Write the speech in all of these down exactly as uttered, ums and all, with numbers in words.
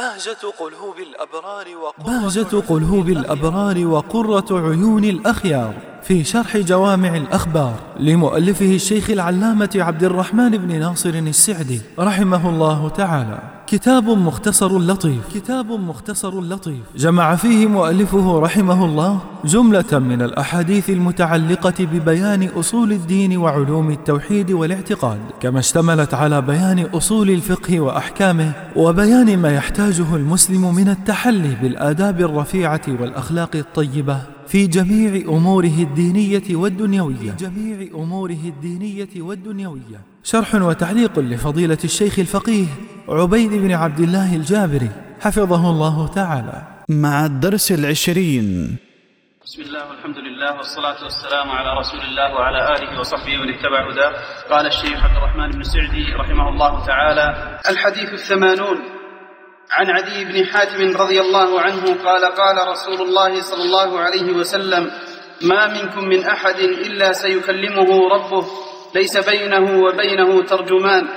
بهجة قلوب الأبرار بهجة قلوب الأبرار وقرة عيون الأخيار في شرح جوامع الأخبار لمؤلفه الشيخ العلامة عبد الرحمن بن ناصر السعدي رحمه الله تعالى. كتاب مختصر لطيف كتاب مختصر لطيف جمع فيه مؤلفه رحمه الله جملة من الأحاديث المتعلقة ببيان أصول الدين وعلوم التوحيد والاعتقاد، كما اشتملت على بيان أصول الفقه وأحكامه وبيان ما يحتاجه المسلم من التحلي بالآداب الرفيعة والأخلاق الطيبة في جميع أموره الدينية والدنيوية في جميع أموره الدينية والدنيوية. شرح وتعليق لفضيلة الشيخ الفقيه عبيد بن عبد الله الجابري حفظه الله تعالى، مع الدرس العشرين. بسم الله والحمد لله والصلاة والسلام على رسول الله وعلى آله وصحبه ومن اتبع هداه. قال الشيخ عبد الرحمن بن سعدي رحمه الله تعالى: الحديث الثمانون. عن عدي بن حاتم رضي الله عنه قال: قال رسول الله صلى الله عليه وسلم: ما منكم من أحد إلا سيكلمه ربه ليس بينه وبينه ترجمان،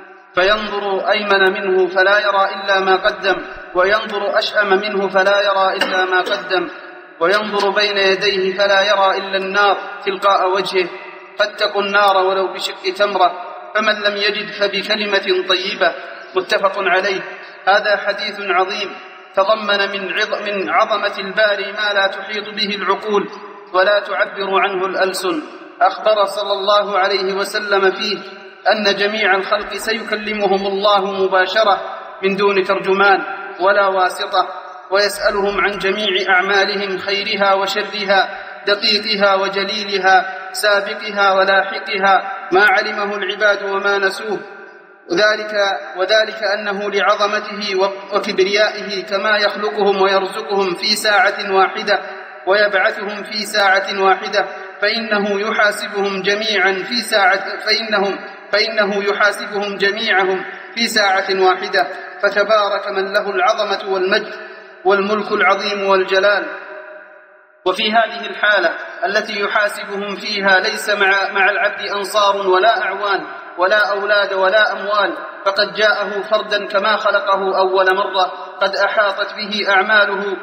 فينظر أيمن منه فلا يرى إلا ما قدم، وينظر أشأم منه فلا يرى إلا ما قدم، وينظر بين يديه فلا يرى إلا النار تلقاء وجهه، فاتقوا النار ولو بشق تمرة، فمن لم يجد فبكلمة طيبة. متفق عليه. هذا حديث عظيم تضمن من عظمة الباري ما لا تحيط به العقول ولا تعبر عنه الألسن. أخبر صلى الله عليه وسلم فيه أن جميع الخلق سيكلمهم الله مباشرة من دون ترجمان ولا واسطة، ويسألهم عن جميع أعمالهم خيرها وشرها، دقيقها وجليلها، سابقها ولاحقها، ما علمه العباد وما نسوه، وذلك, وذلك أنه لعظمته وكبريائه كما يخلقهم ويرزقهم في ساعة واحدة ويبعثهم في ساعة واحدة، فإنه يحاسبهم جميعا في ساعة فإنهم فإنه يحاسبهم جميعهم في ساعة واحدة. فتبارك من له العظمة والمجد والملك العظيم والجلال. وفي هذه الحالة التي يحاسبهم فيها ليس مع, مع العبد أنصار ولا أعوان ولا أولاد ولا أموال، فقد جاءه فردا كما خلقه أول مرة، قد أحاطت به أعماله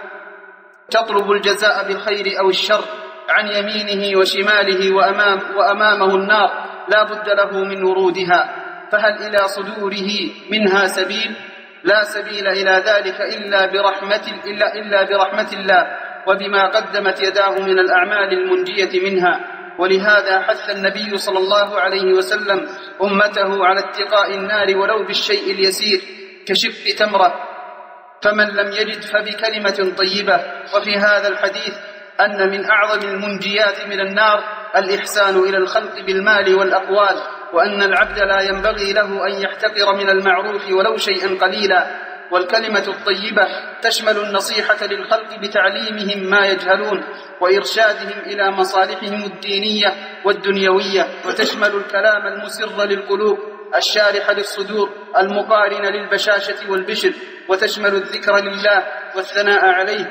تطلب الجزاء بالخير أو الشر، عن يمينه وشماله وأمام وأمامه النار لا بد له من ورودها، فهل إلى صدوره منها سبيل؟ لا سبيل إلى ذلك إلا برحمة, إلا, إلا برحمة الله وبما قدمت يداه من الأعمال المنجية منها. ولهذا حث النبي صلى الله عليه وسلم أمته على اتقاء النار ولو بالشيء اليسير كشق تمرة، فمن لم يجد فبكلمة طيبة. وفي هذا الحديث أن من أعظم المنجيات من النار الإحسان إلى الخلق بالمال والأقوال، وأن العبد لا ينبغي له أن يحتقر من المعروف ولو شيئا قليلا. والكلمة الطيبة تشمل النصيحة للخلق بتعليمهم ما يجهلون وإرشادهم إلى مصالحهم الدينية والدنيوية، وتشمل الكلام المسر للقلوب الشارح للصدور المقارن للبشاشة والبشر، وتشمل الذكر لله والثناء عليه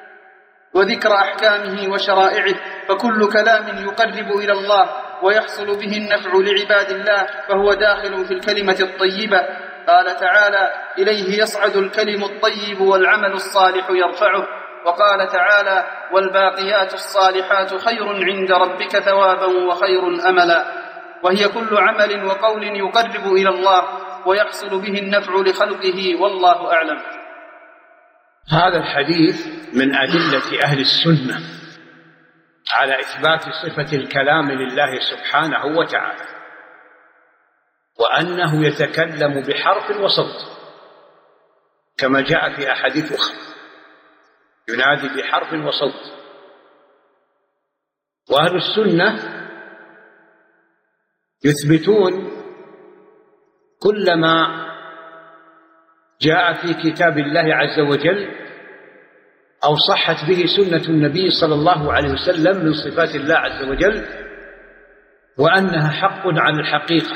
وذكر أحكامه وشرائعه. فكل كلام يقرب إلى الله ويحصل به النفع لعباد الله فهو داخل في الكلمة الطيبة. قال تعالى: إليه يصعد الكلم الطيب والعمل الصالح يرفعه. وقال تعالى: والباقيات الصالحات خير عند ربك ثوابا وخير أملا. وهي كل عمل وقول يقرب إلى الله ويحصل به النفع لخلقه، والله أعلم. هذا الحديث من أدلة أهل السنة على إثبات صفة الكلام لله سبحانه وتعالى، وأنه يتكلم بحرف وصوت كما جاء في أحاديث أخرى، ينادي بحرف وصوت. وأهل السنة يثبتون كل ما جاء في كتاب الله عز وجل أو صحت به سنة النبي صلى الله عليه وسلم من صفات الله عز وجل، وأنها حق على الحقيقة،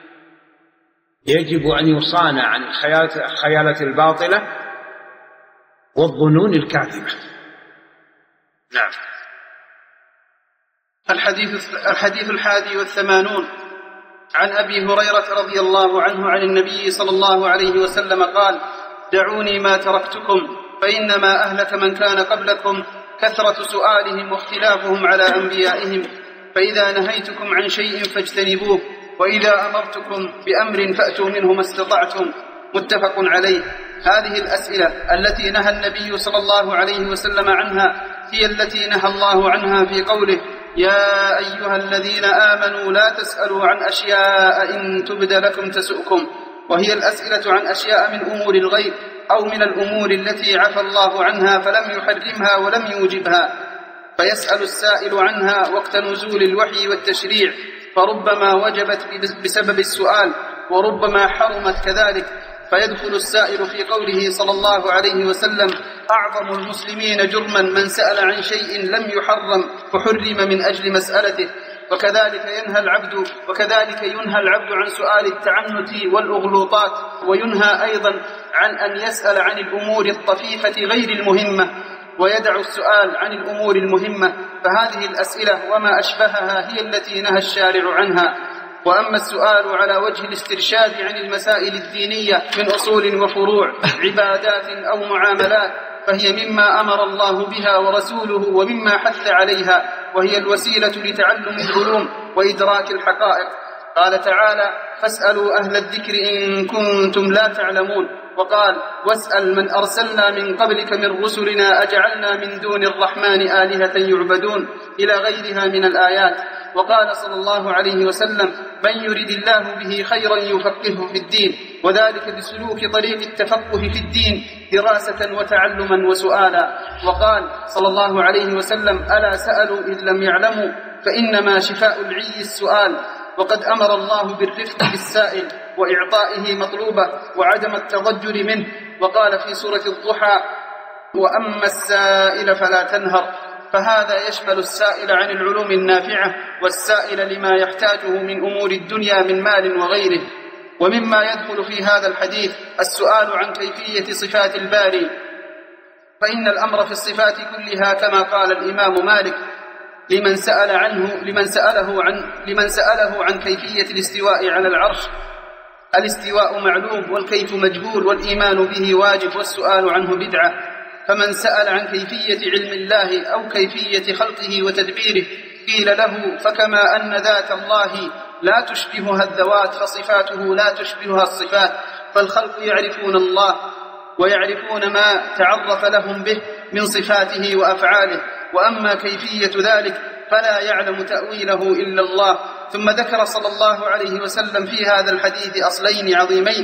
يجب أن يصان عن الخيالات الباطلة والظنون الكاذبة. نعم. الحديث, الحديث الحادي والثمانون. عن أبي هريرة رضي الله عنه عن النبي صلى الله عليه وسلم قال: دعوني ما تركتكم، فإنما أهلك من كان قبلكم كثرة سؤالهم واختلافهم على أنبيائهم، فإذا نهيتكم عن شيء فاجتنبوه، وإذا أمرتكم بأمر فأتوا منه ما استطعتم. متفق عليه. هذه الأسئلة التي نهى النبي صلى الله عليه وسلم عنها هي التي نهى الله عنها في قوله: يا أيها الذين آمنوا لا تسألوا عن أشياء إن تبد لكم تسؤكم، وهي الأسئلة عن أشياء من أمور الغيب أو من الأمور التي عفى الله عنها فلم يحرمها ولم يوجبها، فيسأل السائل عنها وقت نزول الوحي والتشريع، فربما وجبت بسبب السؤال وربما حرمت كذلك، فيدخل السائل في قوله صلى الله عليه وسلم: أعظم المسلمين جرما من سأل عن شيء لم يحرم فحرم من أجل مسألته. وكذلك ينهى العبد وكذلك ينهى العبد عن سؤال التعنت والأغلوطات، وينهى أيضا عن أن يسأل عن الأمور الطفيفة غير المهمة، ويدع السؤال عن الأمور المهمة، فهذه الأسئلة وما أشبهها هي التي نهى الشارع عنها. وأما السؤال على وجه الاسترشاد عن المسائل الدينية من أصول وفروع عبادات أو معاملات، فهي مما أمر الله بها ورسوله ومما حث عليها، وهي الوسيلة لتعلم العلوم وإدراك الحقائق. قال تعالى: فاسألوا أهل الذكر إن كنتم لا تعلمون. وقال: واسأل من أرسلنا من قبلك من رسلنا أجعلنا من دون الرحمن آلهة يعبدون، إلى غيرها من الآيات. وقال صلى الله عليه وسلم: من يرد الله به خيرا يفقهه في الدين، وذلك بسلوك طريق التفقه في الدين دراسة وتعلما وسؤالا. وقال صلى الله عليه وسلم: ألا سألوا إذ لم يعلموا، فإنما شفاء العي السؤال. وقد أمر الله بالرفق بالسائل وإعطائه مطلوبه وعدم التضجر منه، وقال في سورة الضحى: وأما السائل فلا تنهر. فهذا يشمل السائل عن العلوم النافعة، والسائل لما يحتاجه من أمور الدنيا من مال وغيره. ومما يدخل في هذا الحديث السؤال عن كيفية صفات الباري، فإن الأمر في الصفات كلها كما قال الإمام مالك لمن سأل عنه لمن سأله عن لمن سأله عن كيفية الاستواء على العرش: الاستواء معلوم والكيف مجهول، والإيمان به واجب والسؤال عنه بدعة. فمن سأل عن كيفية علم الله أو كيفية خلقه وتدبيره قيل له: فكما أن ذات الله لا تشبهها الذوات فصفاته لا تشبهها الصفات، فالخلق يعرفون الله ويعرفون ما تعرف لهم به من صفاته وأفعاله، وأما كيفية ذلك فلا يعلم تأويله إلا الله. ثم ذكر صلى الله عليه وسلم في هذا الحديث أصلين عظيمين،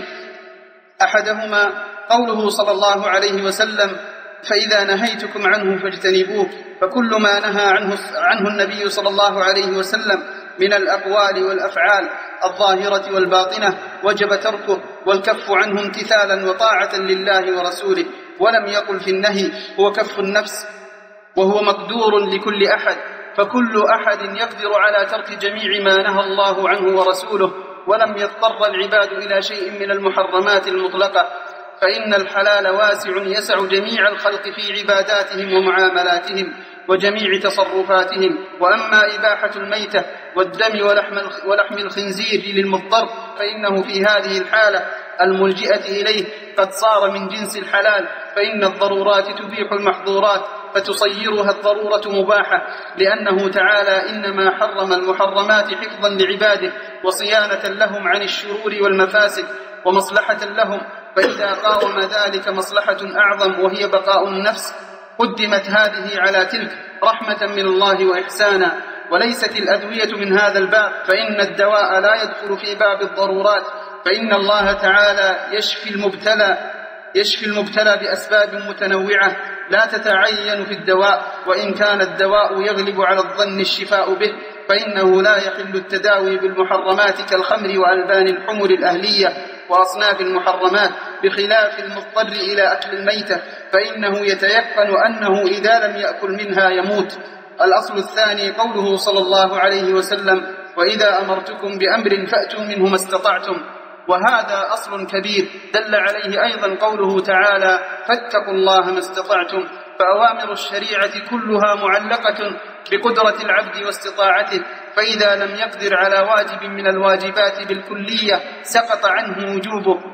أحدهما قوله صلى الله عليه وسلم: فإذا نهيتكم عنه فاجتنبوه، فكل ما نهى عنه, عنه النبي صلى الله عليه وسلم من الأقوال والأفعال الظاهرة والباطنة وجب تركه والكف عنه امتثالا وطاعة لله ورسوله. ولم يقل في النهي هو كف النفس، وهو مقدور لكل أحد، فكل أحد يقدر على ترك جميع ما نهى الله عنه ورسوله، ولم يضطر العباد إلى شيء من المحرمات المطلقة، فإن الحلال واسع يسع جميع الخلق في عباداتهم ومعاملاتهم وجميع تصرفاتهم. وأما إباحة الميتة والدم ولحم الخنزير للمضطر فإنه في هذه الحالة الملجئة إليه قد صار من جنس الحلال، فإن الضرورات تبيح المحظورات فتصيرها الضرورة مباحة، لأنه تعالى إنما حرم المحرمات حفظا لعباده وصيانة لهم عن الشرور والمفاسد ومصلحة لهم، فإذا قاوم ذلك مصلحة أعظم وهي بقاء النفس قدمت هذه على تلك رحمة من الله وإحسانا. وليست الأدوية من هذا الباب، فإن الدواء لا يدخل في باب الضرورات، فإن الله تعالى يشفي المبتلى يشفي المبتلى بأسباب متنوعة لا تتعين في الدواء، وإن كان الدواء يغلب على الظن الشفاء به، فإنه لا يحل التداوي بالمحرمات كالخمر وألبان الحمر الأهلية وأصناف المحرمات، بخلاف المضطر إلى أكل الميتة، فإنه يتيقن أنه إذا لم يأكل منها يموت. الأصل الثاني قوله صلى الله عليه وسلم: وإذا أمرتكم بأمر فأتوا منه ما استطعتم، وهذا أصل كبير دل عليه أيضا قوله تعالى: فاتقوا الله ما استطعتم. فأوامر الشريعة كلها معلقة بقدرة العبد واستطاعته، فإذا لم يقدر على واجب من الواجبات بالكلية سقط عنه وجوبه.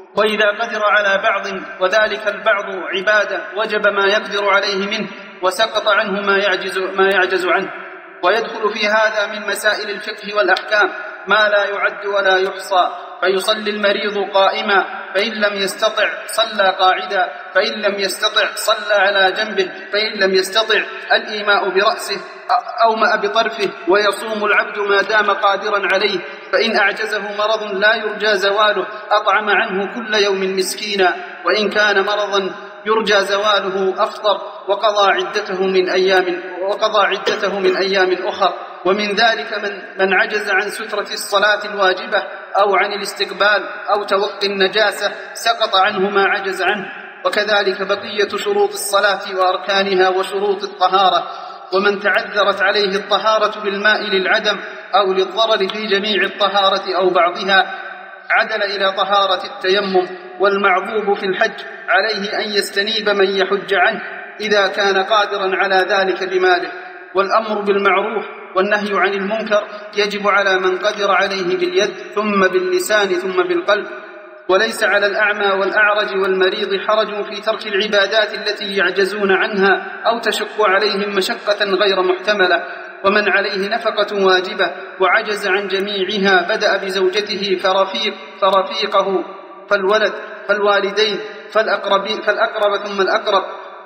وإذا قدر على بعض وذلك البعض عبادة وجب ما يقدر عليه منه وسقط عنه ما يعجز, ما يعجز عنه. ويدخل في هذا من مسائل الفقه والأحكام ما لا يعد ولا يحصى، فيصلي المريض قائما فإن لم يستطع صلى قاعدا، فإن لم يستطع صلى على جنبه، فإن لم يستطع الإيماء برأسه أومأ بطرفه. ويصوم العبد ما دام قادرا عليه، فإن أعجزه مرض لا يرجى زواله أطعم عنه كل يوم مسكينا، وإن كان مرضا يرجى زواله أفطر وقضى عدته من أيام وقضى عدته من أيام أخر. ومن ذلك من, من عجز عن سترة الصلاة الواجبة أو عن الاستقبال أو توقي النجاسة سقط عنه ما عجز عنه. وكذلك بقية شروط الصلاة وأركانها وشروط الطهارة. ومن تعذرت عليه الطهارة بالماء للعدم أو للضرر في جميع الطهارة أو بعضها عدل إلى طهارة التيمم. والمعذوب في الحج عليه أن يستنيب من يحج عنه إذا كان قادرا على ذلك بماله. والأمر بالمعروف والنهي عن المنكر يجب على من قدر عليه باليد ثم باللسان ثم بالقلب. وليس على الأعمى والأعرج والمريض حرج في ترك العبادات التي يعجزون عنها أو تشق عليهم مشقة غير محتملة. ومن عليه نفقة واجبة وعجز عن جميعها بدأ بزوجته فرفيق فرفيقه فالولد فالوالدين فالأقربين فالأقرب ثم الأقرب،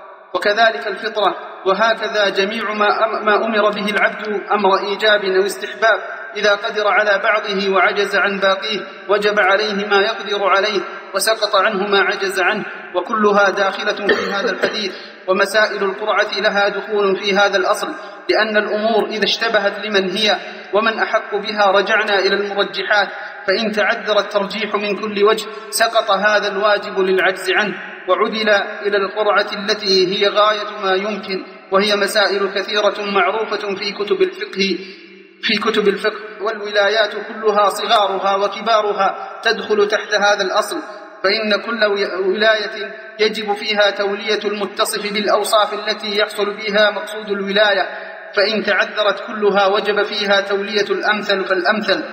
وكذلك الفطرة. وهكذا جميع ما, ما أمر به العبد أمر إيجاب أو استحباب إذا قدر على بعضه وعجز عن باقيه وجب عليه ما يقدر عليه وسقط عنه ما عجز عنه، وكلها داخلة في هذا الحديث. ومسائل القرعة لها دخول في هذا الأصل، لأن الأمور إذا اشتبهت لمن هي ومن أحق بها رجعنا إلى المرجحات، فإن تعذر الترجيح من كل وجه سقط هذا الواجب للعجز عنه وعدل إلى القرعة التي هي غاية ما يمكن. وهي مسائل كثيرة معروفة في كتب الفقه في كتب الفقه والولايات كلها صغارها وكبارها تدخل تحت هذا الأصل. فإن كل ولاية يجب فيها تولية المتصف بالأوصاف التي يحصل بها مقصود الولاية، فإن تعذرت كلها وجب فيها تولية الأمثل فالأمثل.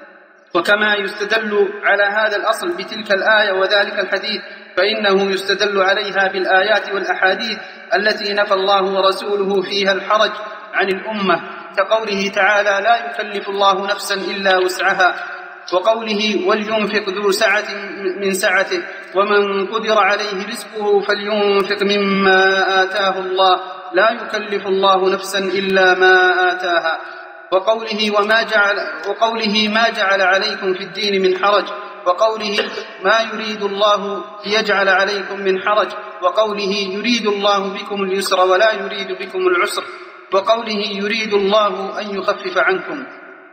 وكما يستدل على هذا الأصل بتلك الآية وذلك الحديث، فإنه يستدل عليها بالآيات والأحاديث التي نفى الله ورسوله فيها الحرج عن الأمة، كقوله تعالى: لا يكلف الله نفسا إلا وسعها، وقوله: ولينفق ذو سعة من سعته، ومن قدر عليه رزقه فلينفق مما آتاه الله، لا يكلف الله نفسا إلا ما آتاها. وقوله وما جعل وقوله ما جعل عليكم في الدين من حرج، وقوله ما يريد الله ليجعل عليكم من حرج، وقوله يريد الله بكم اليسر ولا يريد بكم العسر، وقوله يريد الله أن يخفف عنكم.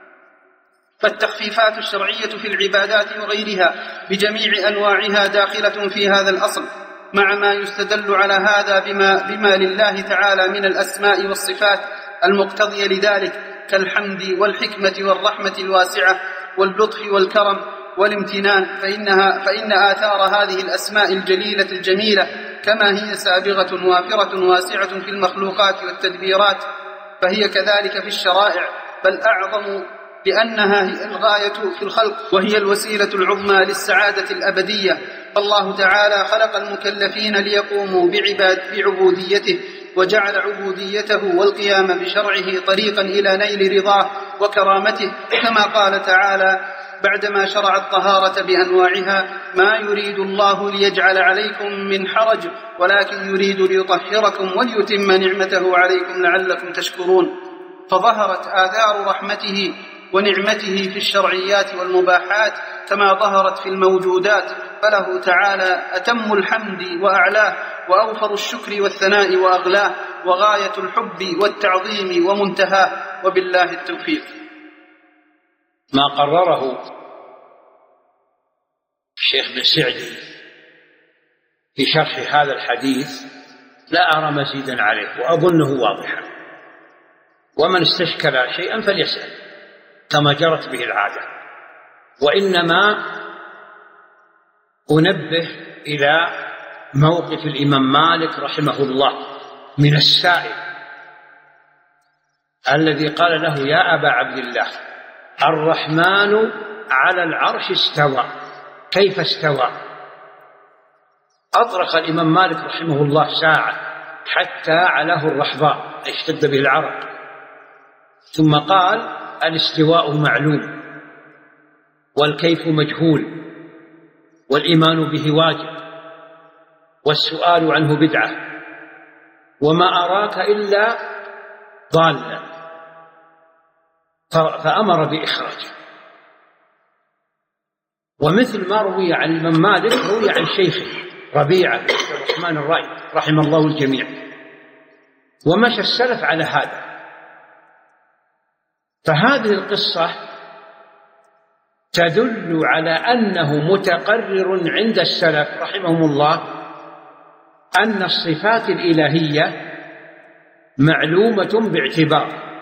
فالتخفيفات الشرعية في العبادات وغيرها بجميع أنواعها داخلة في هذا الأصل، مع ما يستدل على هذا بما, بما لله تعالى من الأسماء والصفات المقتضية لذلك، كالحمد والحكمة والرحمة الواسعة واللطف والكرم والامتنان، فإنها فإن آثار هذه الأسماء الجليلة الجميلة كما هي سابغة وافرة واسعة في المخلوقات والتدبيرات، فهي كذلك في الشرائع، بل أعظم لأنها هي الغاية في الخلق وهي الوسيلة العظمى للسعادة الأبدية. فالله تعالى خلق المكلفين ليقوموا بعباد بعبوديته، وجعل عبوديته والقيام بشرعه طريقا إلى نيل رضاه وكرامته، كما قال تعالى بعدما شرع الطهارة بأنواعها: ما يريد الله ليجعل عليكم من حرج ولكن يريد ليطهركم وليتم نعمته عليكم لعلكم تشكرون. فظهرت آثار رحمته ونعمته في الشرعيات والمباحات كما ظهرت في الموجودات، فله تعالى أتم الحمد وأعلاه، وأوفر الشكر والثناء وأغلاه، وغاية الحب والتعظيم ومنتهاه، وبالله التوفيق. ما قرره الشيخ بن سعدي في شرح هذا الحديث لا أرى مزيدا عليه وأظنه واضحا، ومن استشكل شيئا فليسأل كما جرت به العادة. وإنما أنبه إلى موقف الإمام مالك رحمه الله من السائل الذي قال له: يا أبا عبد الله، الرحمن على العرش استوى، كيف استوى؟ أطرق الإمام مالك رحمه الله ساعة حتى علاه الرحضاء، اشتد به العرق، ثم قال: الاستواء معلوم، والكيف مجهول، والإيمان به واجب، والسؤال عنه بدعة، وما أراك إلا ضالا، فأمر بإخراجه. ومثل ما روي عن الإمام مالك روي عن شيخه ربيعة بن الرحمن الرأي رحمه الله الجميع، ومشى السلف على هذا. فهذه القصة تدل على أنه متقرر عند السلف رحمهم الله أن الصفات الإلهية معلومة باعتبار،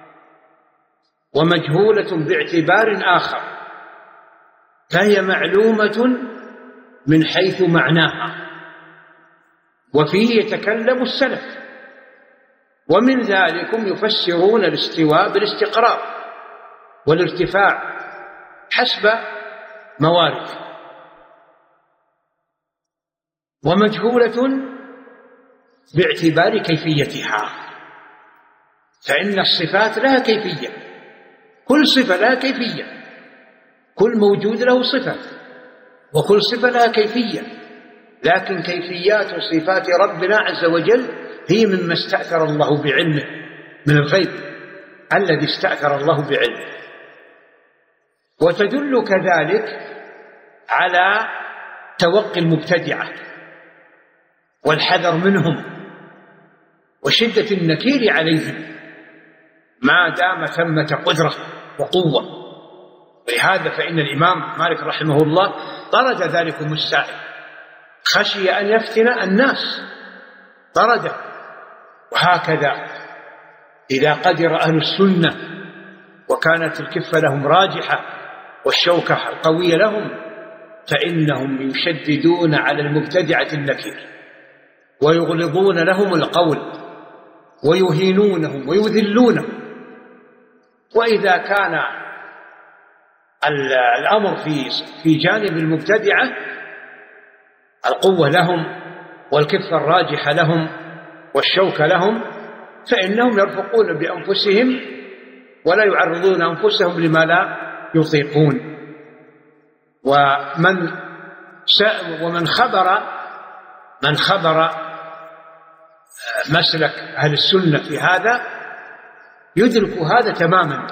ومجهولة باعتبار آخر، فهي معلومة من حيث معناها، وفيه يتكلم السلف. ومن ذلكم يفسرون الاستواء بالاستقرار والارتفاع حسب موارد، ومجهولة باعتبار كيفيتها، فإن الصفات لها كيفية، كل صفة لها كيفية، كل موجود له صفة، وكل صفة لها كيفية، لكن كيفيات صفات ربنا عز وجل هي مما استأثر الله بعلمه من الغيب الذي استأثر الله بعلمه. وتدل كذلك على توقي المبتدعة والحذر منهم وشدة النكير عليهم ما دام ثمة قدرة وقوة. ولهذا فإن الإمام مالك رحمه الله طرد ذلكم السائل، خشي أن يفتن الناس طرده. وهكذا إذا قدر أهل السنة وكانت الكفة لهم راجحة والشوكة القوية لهم، فإنهم يشددون على المبتدعة النكير ويغلظون لهم القول ويهينونهم ويذلونهم. وإذا كان الأمر في في جانب المبتدعة القوة لهم والكفة الراجحة لهم والشوكة لهم، فإنهم يرفقون بأنفسهم ولا يعرضون أنفسهم لما لا يطيقون. ومن ومن خبر من خبر مسلك أهل السنة في هذا يدرك هذا تماما،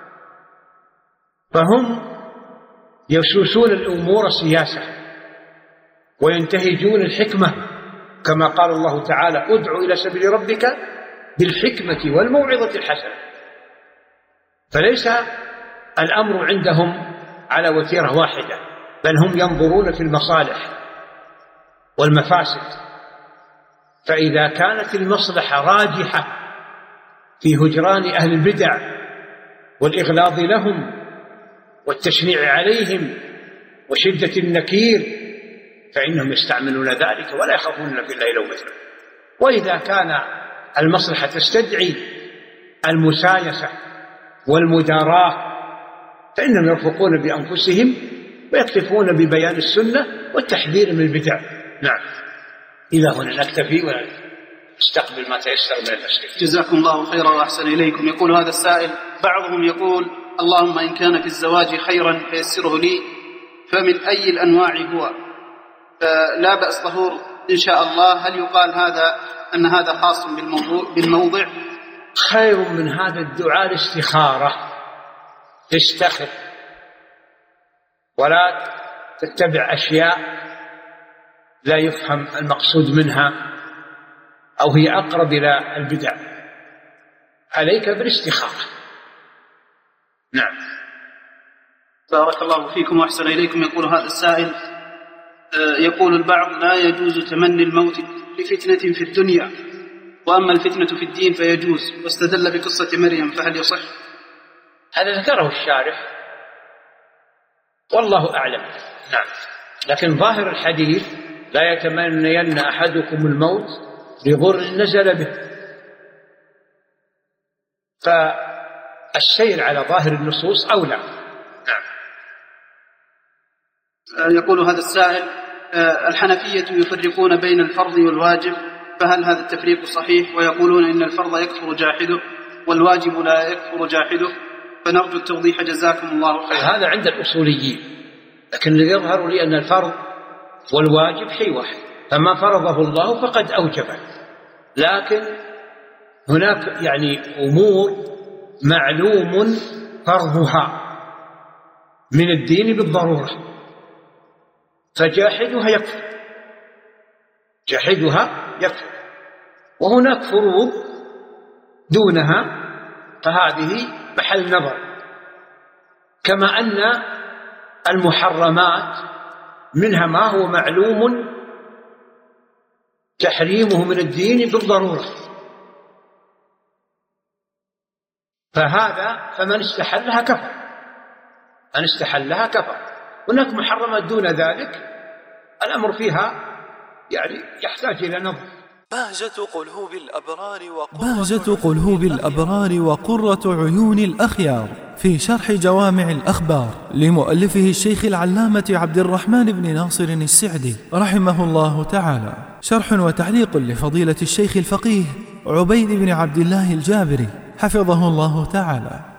فهم يسوسون الأمور سياسة وينتهجون الحكمة، كما قال الله تعالى: ادع إلى سبيل ربك بالحكمة والموعظة الحسنة. فليس الأمر عندهم على وتيرة واحدة، بل هم ينظرون في المصالح والمفاسد. فإذا كانت المصلحة راجحة في هجران أهل البدع والإغلاظ لهم والتشنيع عليهم وشدة النكير، فإنهم يستعملون ذلك ولا يخافون في الله لومة لائم. وإذا كان المصلحة تستدعي المسايسة والمداراة، فإنهم يرفقون بأنفسهم ويكتفون ببيان السنة والتحذير من البدع. نعم، إلى هنا نكتفي ونستقبل ما تيسر من الأسئلة. جزاكم الله خيرا وأحسن إليكم. يقول هذا السائل: بعضهم يقول: اللهم إن كان في الزواج خيرا فيسره لي، فمن أي الأنواع هو؟ لا بأس ظهور إن شاء الله. هل يقال هذا أن هذا خاص بالموضوع بالموضع؟ خير من هذا الدعاء الاستخارة، تستخر ولا تتبع أشياء لا يفهم المقصود منها أو هي أقرب إلى البدع. عليك بالاستخارة. نعم. بارك الله فيكم وأحسن إليكم. يقول هذا السائل: يقول البعض: لا يجوز تمني الموت لفتنة في الدنيا، وأما الفتنة في الدين فيجوز، واستدل بقصة مريم، فهل يصح؟ هذا ذكره الشارح والله أعلم. نعم، لكن ظاهر الحديث: لا يتمنين أحدكم الموت لضر نزل به، فالسير على ظاهر النصوص أولى. نعم. يقول هذا السائل: الحنفية يفرقون بين الفرض والواجب، فهل هذا التفريق صحيح؟ ويقولون إن الفرض يكفر جاحده والواجب لا يكفر جاحده، فنرجو التوضيح جزاكم الله خيرا. هذا عند الأصوليين، لكن اللي يظهر لي أن الفرض والواجب شيء واحد، فما فرضه الله فقد أوجبه، لكن هناك يعني أمور معلوم فرضها من الدين بالضرورة، فجاحدها يكفر، جاحدها يكفر، وهناك فروض دونها فهذه محل نظر، كما أن المحرمات منها ما هو معلوم تحريمه من الدين بالضرورة، فهذا فمن استحلها كفر، من استحلها كفر. هناك محرمات دون ذلك الأمر فيها يعني يحتاج إلى نظر. بهجة قلوب الأبرار بهجة قلوب الأبرار وقرة عيون الأخيار في شرح جوامع الأخبار لمؤلفه الشيخ العلامة عبد الرحمن بن ناصر السعدي رحمه الله تعالى، شرح وتعليق لفضيلة الشيخ الفقيه عبيد بن عبد الله الجابري حفظه الله تعالى.